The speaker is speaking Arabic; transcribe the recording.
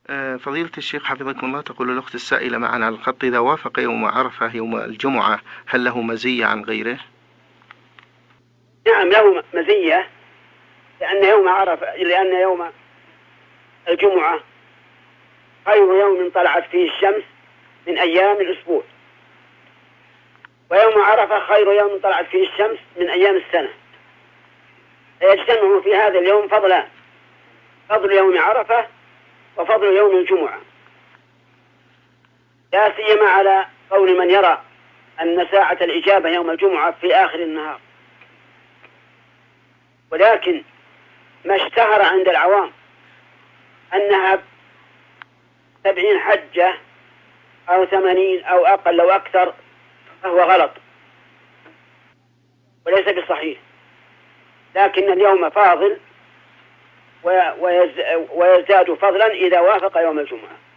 فضيلة الشيخ حفظكم الله، تقول الأخت السائلة معنا على الخط: إذا وافق يوم عرفة يوم الجمعة هل له مزية عن غيره؟ نعم له مزية، لأن يوم الجمعة خير يوم طلعت فيه الشمس من أيام الأسبوع، ويوم عرفة خير يوم طلعت فيه الشمس من أيام السنة، فيجتمع في هذا اليوم فضلان: فضل يوم عرفة وفضل يوم الجمعة، لا سيما على قول من يرى أن ساعة الإجابة يوم الجمعة في آخر النهار. ولكن ما اشتهر عند العوام أنها 70 حجة أو 80 أو أقل أو أكثر فهو غلط وليس بصحيح، لكن اليوم فاضل ويزداد فضلا إذا وافق يوم الجمعة.